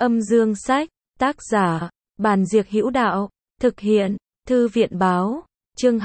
Âm dương sách, tác giả, Bàn Diệc Hữu Đạo, thực hiện, Thư viện báo, chương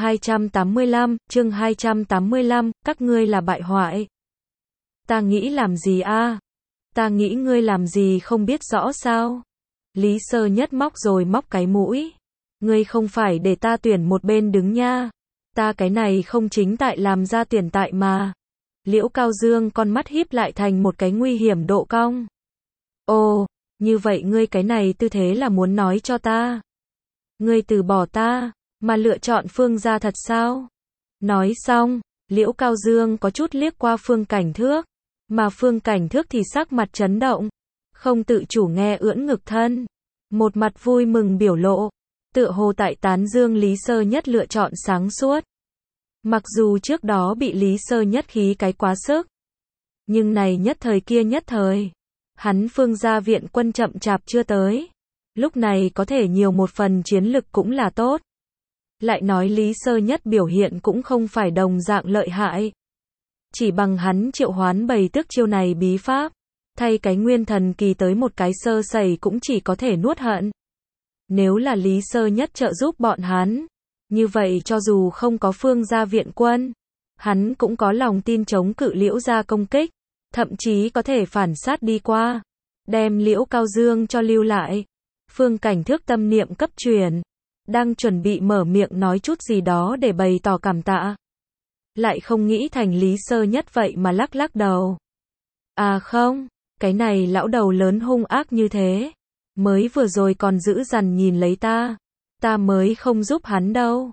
285, các ngươi là bại hoại. Ta nghĩ làm gì a? Ta nghĩ ngươi làm gì không biết rõ sao? Lý Sơ Nhất móc rồi móc cái mũi. Ngươi không phải để ta tuyển một bên đứng nha. Ta cái này không chính tại làm ra tuyển tại mà. Liễu Cao Dương con mắt híp lại thành một cái nguy hiểm độ cong. Ồ, như vậy ngươi cái này tư thế là muốn nói cho ta. Ngươi từ bỏ ta, mà lựa chọn Phương gia thật sao? Nói xong, Liễu Cao Dương có chút liếc qua Phương Cảnh Thước. Mà Phương Cảnh Thước thì sắc mặt chấn động. Không tự chủ nghe ưỡn ngực thân. Một mặt vui mừng biểu lộ. Tựa hồ tại tán dương Lý Sơ Nhất lựa chọn sáng suốt. Mặc dù trước đó bị Lý Sơ Nhất khí cái quá sức. Nhưng này nhất thời kia nhất thời. Hắn Phương gia viện quân chậm chạp chưa tới. Lúc này có thể nhiều một phần chiến lực cũng là tốt. Lại nói Lý Sơ Nhất biểu hiện cũng không phải đồng dạng lợi hại. Chỉ bằng hắn triệu hoán bầy tước chiêu này bí pháp. Thay cái nguyên thần kỳ tới một cái sơ sẩy cũng chỉ có thể nuốt hận. Nếu là Lý Sơ Nhất trợ giúp bọn hắn. Như vậy cho dù không có Phương gia viện quân. Hắn cũng có lòng tin chống cự Liễu gia công kích. Thậm chí có thể phản sát đi qua. Đem Liễu Cao Dương cho lưu lại. Phương Cảnh Thước tâm niệm cấp truyền. Đang chuẩn bị mở miệng nói chút gì đó để bày tỏ cảm tạ. Lại không nghĩ thành Lý Sơ Nhất vậy mà lắc lắc đầu. À không, cái này lão đầu lớn hung ác như thế. Mới vừa rồi còn giữ dằn nhìn lấy ta. Ta mới không giúp hắn đâu.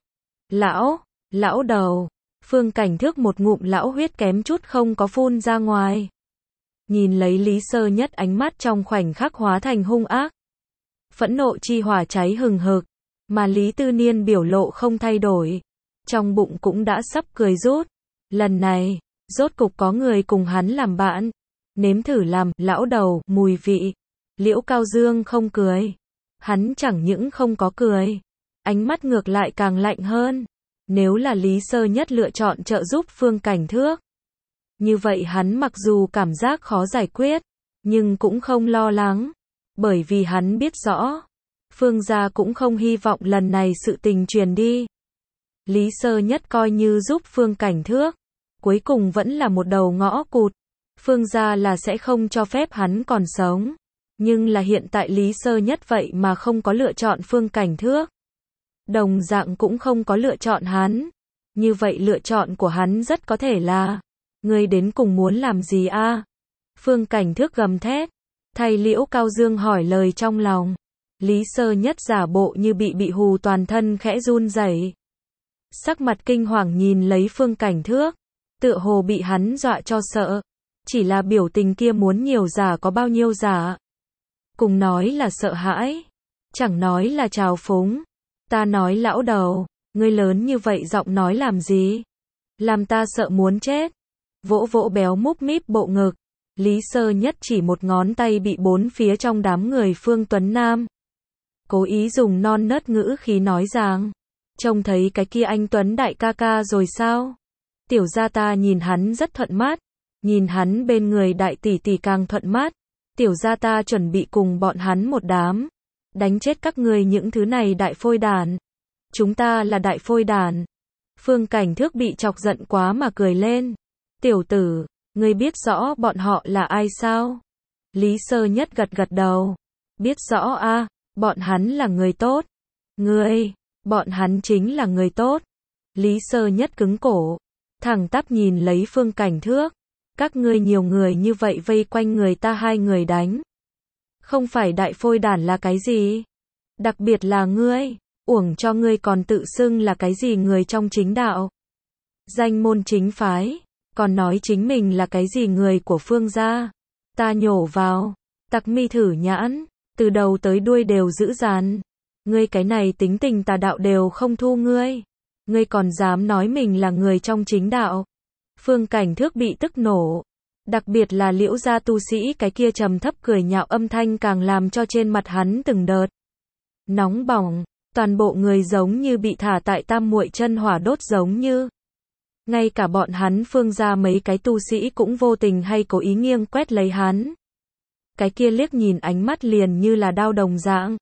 Lão đầu. Phương Cảnh Thước một ngụm lão huyết kém chút không có phun ra ngoài. Nhìn lấy Lý Sơ Nhất ánh mắt trong khoảnh khắc hóa thành hung ác. Phẫn nộ chi hỏa cháy hừng hực. Mà Lý Tư Niên biểu lộ không thay đổi. Trong bụng cũng đã sắp cười rút. Lần này, rốt cục có người cùng hắn làm bạn. Nếm thử làm lão đầu mùi vị. Liễu Cao Dương không cười. Hắn chẳng những không có cười. Ánh mắt ngược lại càng lạnh hơn. Nếu là Lý Sơ Nhất lựa chọn trợ giúp Phương Cảnh Thước. Như vậy hắn mặc dù cảm giác khó giải quyết. Nhưng cũng không lo lắng. Bởi vì hắn biết rõ. Phương gia cũng không hy vọng lần này sự tình truyền đi. Lý Sơ Nhất coi như giúp Phương Cảnh Thước. Cuối cùng vẫn là một đầu ngõ cụt. Phương gia là sẽ không cho phép hắn còn sống. Nhưng là hiện tại Lý Sơ Nhất vậy mà không có lựa chọn Phương Cảnh Thước. Đồng dạng cũng không có lựa chọn hắn. Như vậy lựa chọn của hắn rất có thể là. Ngươi đến cùng muốn làm gì a? Phương Cảnh Thước gầm thét. Thay Liễu Cao Dương hỏi lời trong lòng. Lý Sơ Nhất giả bộ như bị hù toàn thân khẽ run rẩy. Sắc mặt kinh hoàng nhìn lấy Phương Cảnh Thước. Tựa hồ bị hắn dọa cho sợ. Chỉ là biểu tình kia muốn nhiều giả có bao nhiêu giả. Cùng nói là sợ hãi. Chẳng nói là trào phúng. Ta nói lão đầu. Ngươi lớn như vậy giọng nói làm gì? Làm ta sợ muốn chết. Vỗ vỗ béo múp míp bộ ngực. Lý Sơ Nhất chỉ một ngón tay bị bốn phía trong đám người Phương Tuấn Nam. Cố ý dùng non nớt ngữ khí nói rằng. Trông thấy cái kia anh Tuấn đại ca ca rồi sao? Tiểu gia ta nhìn hắn rất thuận mắt. Nhìn hắn bên người đại tỷ tỷ càng thuận mắt. Tiểu gia ta chuẩn bị cùng bọn hắn một đám. Đánh chết các người những thứ này đại phôi đản. Chúng ta là đại phôi đản. Phương Cảnh Thước bị chọc giận quá mà cười lên. Tiểu tử, ngươi biết rõ bọn họ là ai sao? Lý Sơ Nhất gật gật đầu. Biết rõ a, bọn hắn là người tốt. Bọn hắn chính là người tốt. Lý Sơ Nhất cứng cổ. Thẳng tắp nhìn lấy Phương Cảnh Thước. Các ngươi nhiều người như vậy vây quanh người ta hai người đánh. Không phải đại phôi đản là cái gì? Đặc biệt là ngươi. Uổng cho ngươi còn tự xưng là cái gì người trong chính đạo. Danh môn chính phái. Còn nói chính mình là cái gì người của Phương gia. Ta nhổ vào. Tặc mi thử nhãn. Từ đầu tới đuôi đều giữ dàn. Ngươi cái này tính tình tà đạo đều không thu ngươi. Ngươi còn dám nói mình là người trong chính đạo. Phương Cảnh Thước bị tức nổ. Đặc biệt là Liễu gia tu sĩ cái kia trầm thấp cười nhạo âm thanh càng làm cho trên mặt hắn từng đợt nóng bỏng. Toàn bộ người giống như bị thả tại tam muội chân hỏa đốt giống như. Ngay cả bọn hắn Phương gia mấy cái tu sĩ cũng vô tình hay cố ý nghiêng quét lấy hắn. cái kia liếc nhìn ánh mắt liền như là đao đồng dạng.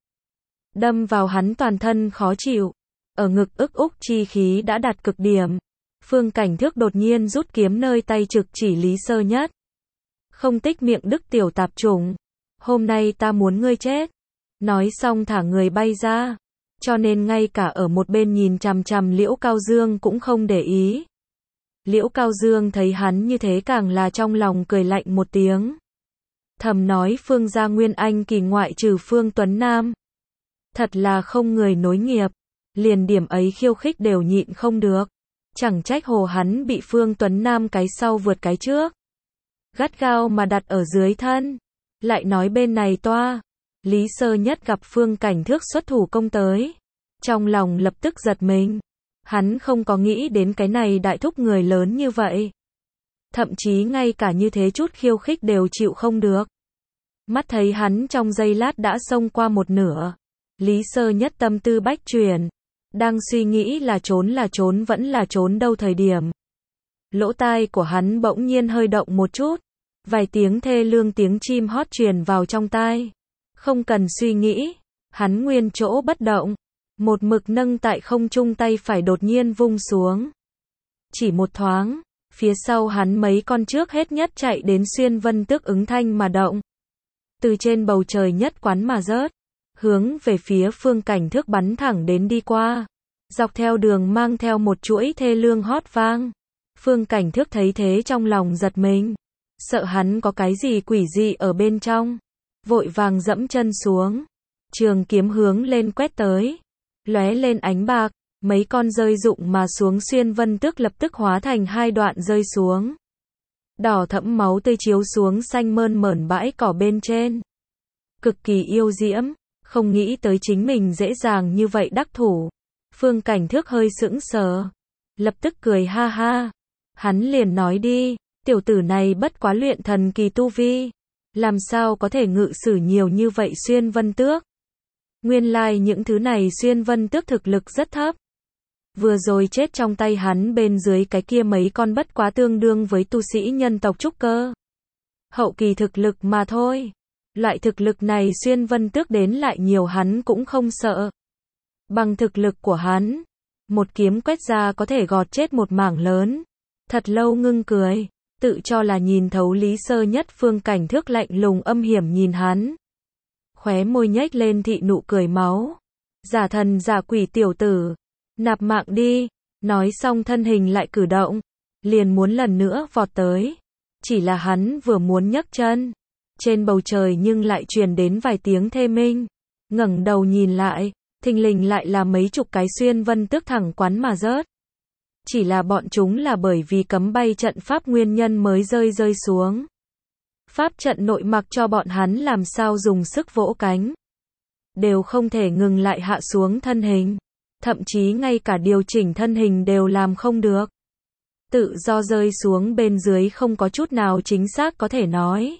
Đâm vào hắn toàn thân khó chịu, ở ngực ức úc chi khí đã đạt cực điểm. Phương Cảnh Thước đột nhiên rút kiếm nơi tay trực chỉ Lý Sơ Nhất. Không tích miệng đức tiểu tạp chủng. Hôm nay ta muốn ngươi chết. Nói xong thả người bay ra. Cho nên ngay cả ở một bên nhìn chằm chằm Liễu Cao Dương cũng không để ý. Liễu Cao Dương thấy hắn như thế càng là trong lòng cười lạnh một tiếng. Thầm nói Phương gia Nguyên Anh kỳ ngoại trừ Phương Tuấn Nam. Thật là không người nối nghiệp. Liền điểm ấy khiêu khích đều nhịn không được. Chẳng trách hồ hắn bị Phương Tuấn Nam cái sau vượt cái trước. Gắt gao mà đặt ở dưới thân. Lại nói bên này toa. Lý Sơ Nhất gặp Phương Cảnh Thước xuất thủ công tới. Trong lòng lập tức giật mình. Hắn không có nghĩ đến cái này đại thúc người lớn như vậy. Thậm chí ngay cả như thế chút khiêu khích đều chịu không được. Mắt thấy hắn trong giây lát đã xông qua một nửa. Lý Sơ Nhất tâm tư bách chuyển. Đang suy nghĩ là trốn vẫn là trốn đâu thời điểm. Lỗ tai của hắn bỗng nhiên hơi động một chút. Vài tiếng thê lương tiếng chim hót truyền vào trong tai. Không cần suy nghĩ. Hắn nguyên chỗ bất động. Một mực nâng tại không trung tay phải đột nhiên vung xuống. Chỉ một thoáng. Phía sau hắn mấy con trước hết nhất chạy đến Xuyên Vân Tước ứng thanh mà động. Từ trên bầu trời nhất quán mà rớt. Hướng về phía Phương Cảnh Thước bắn thẳng đến đi qua. Dọc theo đường mang theo một chuỗi thê lương hót vang. Phương Cảnh Thước thấy thế trong lòng giật mình. Sợ hắn có cái gì quỷ dị ở bên trong. Vội vàng dẫm chân xuống. Trường kiếm hướng lên quét tới. Lóe lên ánh bạc. Mấy con rơi rụng mà xuống Xuyên Vân Tước lập tức hóa thành hai đoạn rơi xuống. Đỏ thẫm máu tươi chiếu xuống xanh mơn mởn bãi cỏ bên trên. Cực kỳ yêu diễm. Không nghĩ tới chính mình dễ dàng như vậy đắc thủ. Phương Cảnh Thước hơi sững sờ. Lập tức cười ha ha. Hắn liền nói đi. Tiểu tử này bất quá luyện thần kỳ tu vi. Làm sao có thể ngự sử nhiều như vậy Xuyên Vân Tước. Nguyên lai những thứ này Xuyên Vân Tước thực lực rất thấp. Vừa rồi chết trong tay hắn bên dưới cái kia mấy con bất quá tương đương với tu sĩ nhân tộc trúc cơ. Hậu kỳ thực lực mà thôi. Loại thực lực này Xuyên Vân Tước đến lại nhiều hắn cũng không sợ. Bằng thực lực của hắn, một kiếm quét ra có thể gọt chết một mảng lớn. Thật lâu ngưng cười, tự cho là nhìn thấu Lý Sơ Nhất. Phương Cảnh Thước lạnh lùng âm hiểm nhìn hắn. Khóe môi nhếch lên thị nụ cười máu. Giả thần giả quỷ tiểu tử, nạp mạng đi. Nói xong thân hình lại cử động, liền muốn lần nữa vọt tới. Chỉ là hắn vừa muốn nhấc chân, trên bầu trời nhưng lại truyền đến vài tiếng thê minh. Ngẩng đầu nhìn lại, thình lình lại là mấy chục cái Xuyên Vân Tước thẳng quán mà rớt. Chỉ là bọn chúng là bởi vì cấm bay trận pháp nguyên nhân mới rơi xuống. Pháp trận nội mặc cho bọn hắn làm sao dùng sức vỗ cánh. Đều không thể ngừng lại hạ xuống thân hình. Thậm chí ngay cả điều chỉnh thân hình đều làm không được. Tự do rơi xuống bên dưới không có chút nào chính xác có thể nói.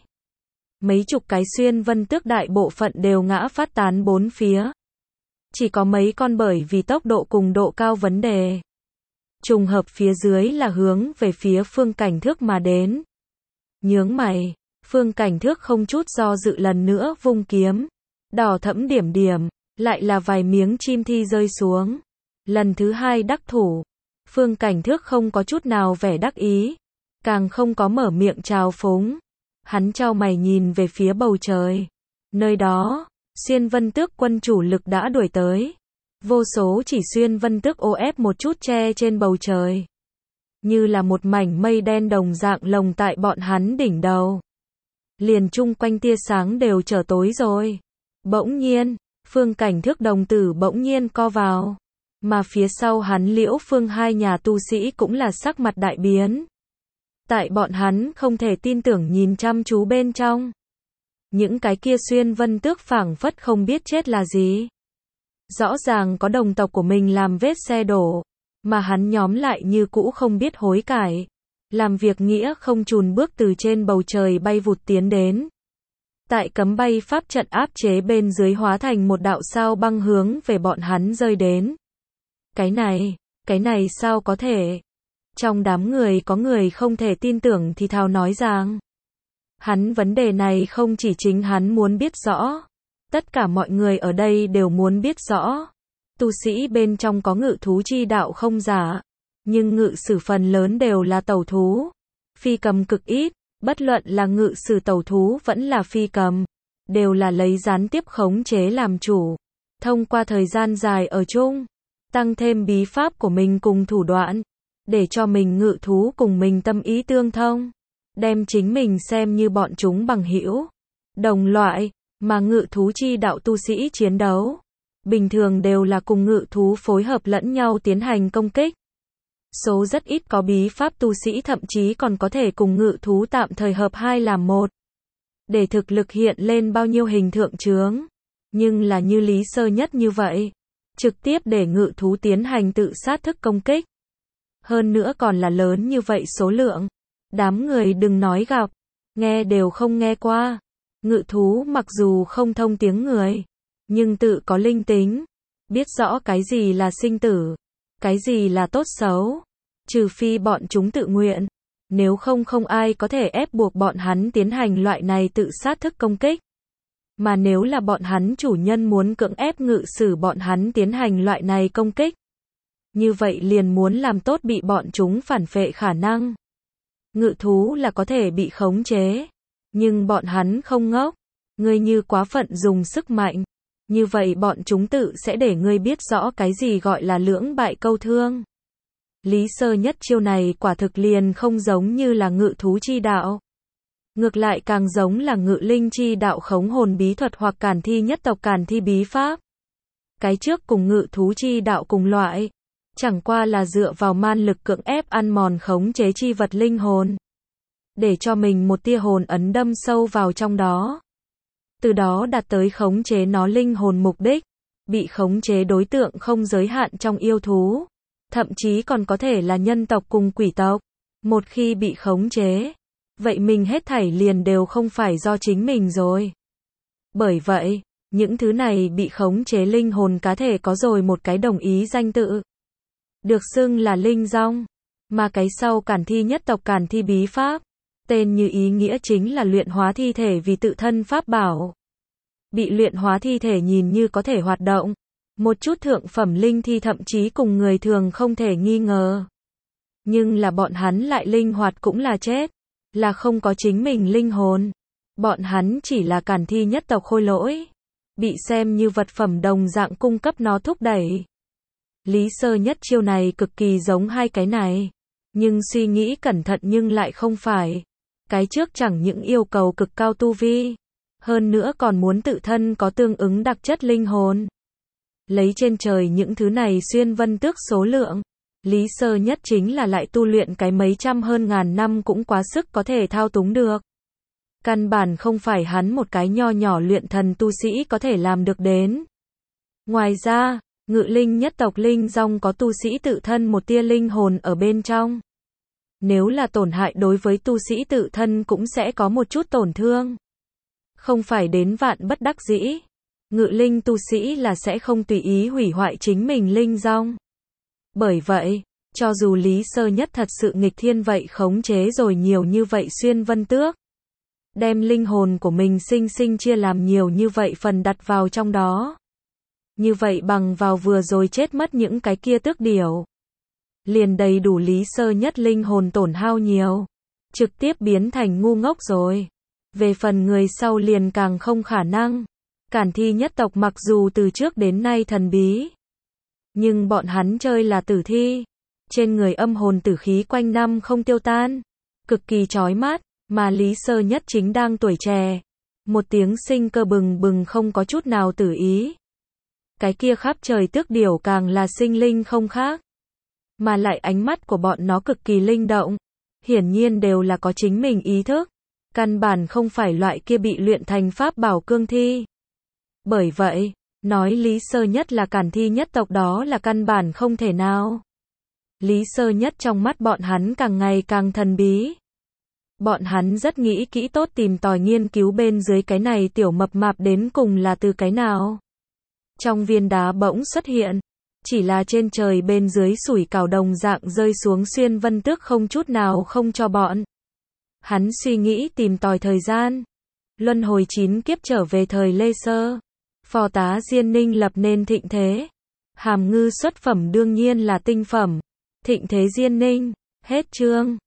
Mấy chục cái Xuyên Vân Tước đại bộ phận đều ngã phát tán bốn phía. Chỉ có mấy con bởi vì tốc độ cùng độ cao vấn đề. Trùng hợp phía dưới là hướng về phía Phương Cảnh Thước mà đến. Nhướng mày, Phương Cảnh Thước không chút do dự lần nữa vung kiếm. Đỏ thẫm điểm điểm, lại là vài miếng chim thi rơi xuống. Lần thứ hai đắc thủ. Phương Cảnh Thước không có chút nào vẻ đắc ý. Càng không có mở miệng chào phúng. Hắn chau mày nhìn về phía bầu trời. Nơi đó, Xuyên Vân Tước quân chủ lực đã đuổi tới. Vô số chỉ Xuyên Vân Tước ô ép một chút che trên bầu trời. Như là một mảnh mây đen đồng dạng lồng tại bọn hắn đỉnh đầu. Liền chung quanh tia sáng đều trở tối rồi. Bỗng nhiên, Phương Cảnh Thước đồng tử bỗng nhiên co vào. Mà phía sau hắn Liễu Phương hai nhà tu sĩ cũng là sắc mặt đại biến. Tại bọn hắn không thể tin tưởng nhìn chăm chú bên trong. Những cái kia Xuyên Vân Tước phảng phất không biết chết là gì. Rõ ràng có đồng tộc của mình làm vết xe đổ. Mà hắn nhóm lại như cũ không biết hối cải. Làm việc nghĩa không chùn bước từ trên bầu trời bay vụt tiến đến. Tại cấm bay pháp trận áp chế bên dưới hóa thành một đạo sao băng hướng về bọn hắn rơi đến. Cái này sao có thể? Trong đám người có người không thể tin tưởng thì thào nói rằng. Hắn vấn đề này không chỉ chính hắn muốn biết rõ. Tất cả mọi người ở đây đều muốn biết rõ. Tu sĩ bên trong có ngự thú chi đạo không giả. Nhưng ngự sử phần lớn đều là tẩu thú. Phi cầm cực ít. Bất luận là ngự sử tẩu thú vẫn là phi cầm. Đều là lấy gián tiếp khống chế làm chủ. Thông qua thời gian dài ở chung. Tăng thêm bí pháp của mình cùng thủ đoạn. Để cho mình ngự thú cùng mình tâm ý tương thông. Đem chính mình xem như bọn chúng bằng hữu, đồng loại, mà ngự thú chi đạo tu sĩ chiến đấu. Bình thường đều là cùng ngự thú phối hợp lẫn nhau tiến hành công kích. Số rất ít có bí pháp tu sĩ thậm chí còn có thể cùng ngự thú tạm thời hợp hai làm một. Để thực lực hiện lên bao nhiêu hình thượng chướng. Nhưng là như Lý Sơ Nhất như vậy. Trực tiếp để ngự thú tiến hành tự sát thức công kích. Hơn nữa còn là lớn như vậy số lượng. Đám người đừng nói gặp, nghe đều không nghe qua. Ngự thú mặc dù không thông tiếng người, nhưng tự có linh tính, biết rõ cái gì là sinh tử, cái gì là tốt xấu. Trừ phi bọn chúng tự nguyện, nếu không không ai có thể ép buộc bọn hắn tiến hành loại này tự sát thức công kích. Mà nếu là bọn hắn chủ nhân muốn cưỡng ép ngự sử bọn hắn tiến hành loại này công kích, như vậy liền muốn làm tốt bị bọn chúng phản phệ khả năng. Ngự thú là có thể bị khống chế, nhưng bọn hắn không ngốc. Ngươi như quá phận dùng sức mạnh, như vậy bọn chúng tự sẽ để ngươi biết rõ cái gì gọi là lưỡng bại câu thương. Lý Sơ Nhất chiêu này quả thực liền không giống như là ngự thú chi đạo. Ngược lại càng giống là ngự linh chi đạo khống hồn bí thuật hoặc càn thi nhất tộc càn thi bí pháp. Cái trước cùng ngự thú chi đạo cùng loại. Chẳng qua là dựa vào man lực cưỡng ép ăn mòn khống chế chi vật linh hồn. Để cho mình một tia hồn ấn đâm sâu vào trong đó. Từ đó đạt tới khống chế nó linh hồn mục đích. Bị khống chế đối tượng không giới hạn trong yêu thú. Thậm chí còn có thể là nhân tộc cùng quỷ tộc. Một khi bị khống chế, vậy mình hết thảy liền đều không phải do chính mình rồi. Bởi vậy, những thứ này bị khống chế linh hồn cá thể có rồi một cái đồng ý danh tự. Được xưng là linh dong, mà cái sau càn thi nhất tộc càn thi bí pháp, tên như ý nghĩa chính là luyện hóa thi thể vì tự thân pháp bảo. Bị luyện hóa thi thể nhìn như có thể hoạt động, một chút thượng phẩm linh thi thậm chí cùng người thường không thể nghi ngờ. Nhưng là bọn hắn lại linh hoạt cũng là chết, là không có chính mình linh hồn. Bọn hắn chỉ là càn thi nhất tộc khôi lỗi, bị xem như vật phẩm đồng dạng cung cấp nó thúc đẩy. Lý Sơ Nhất chiêu này cực kỳ giống hai cái này, nhưng suy nghĩ cẩn thận nhưng lại không phải. Cái trước chẳng những yêu cầu cực cao tu vi, hơn nữa còn muốn tự thân có tương ứng đặc chất linh hồn. Lấy trên trời những thứ này xuyên vân tước số lượng, Lý Sơ Nhất chính là lại tu luyện cái mấy trăm hơn ngàn năm cũng quá sức có thể thao túng được. Căn bản không phải hắn một cái nho nhỏ luyện thần tu sĩ có thể làm được đến. Ngoài ra, ngự linh nhất tộc linh dong có tu sĩ tự thân một tia linh hồn ở bên trong. Nếu là tổn hại đối với tu sĩ tự thân cũng sẽ có một chút tổn thương. Không phải đến vạn bất đắc dĩ. Ngự linh tu sĩ là sẽ không tùy ý hủy hoại chính mình linh dong. Bởi vậy, cho dù Lý Sơ Nhất thật sự nghịch thiên vậy khống chế rồi nhiều như vậy xuyên vân tước. Đem linh hồn của mình sinh sinh chia làm nhiều như vậy phần đặt vào trong đó. Như vậy bằng vào vừa rồi chết mất những cái kia tước điểu. Liền đầy đủ Lý Sơ Nhất linh hồn tổn hao nhiều. Trực tiếp biến thành ngu ngốc rồi. Về phần người sau liền càng không khả năng. Càn thi nhất tộc mặc dù từ trước đến nay thần bí. Nhưng bọn hắn chơi là tử thi. Trên người âm hồn tử khí quanh năm không tiêu tan. Cực kỳ chói mắt, mà Lý Sơ Nhất chính đang tuổi trẻ. Một tiếng sinh cơ bừng bừng không có chút nào tử ý. Cái kia khắp trời tước điểu càng là sinh linh không khác. Mà lại ánh mắt của bọn nó cực kỳ linh động. Hiển nhiên đều là có chính mình ý thức. Căn bản không phải loại kia bị luyện thành pháp bảo cương thi. Bởi vậy, nói Lý Sơ Nhất là càn thi nhất tộc đó là căn bản không thể nào. Lý Sơ Nhất trong mắt bọn hắn càng ngày càng thần bí. Bọn hắn rất nghĩ kỹ tốt tìm tòi nghiên cứu bên dưới cái này tiểu mập mạp đến cùng là từ cái nào. Trong viên đá bỗng xuất hiện, chỉ là trên trời bên dưới sủi cảo đồng dạng rơi xuống xuyên vân tước không chút nào không cho bọn Hắn suy nghĩ tìm tòi thời gian. Luân hồi 9 kiếp trở về thời Lê Sơ. Phò tá Diên Ninh lập nên thịnh thế. Hàm Ngư xuất phẩm đương nhiên là tinh phẩm. Thịnh thế Diên Ninh. Hết chương.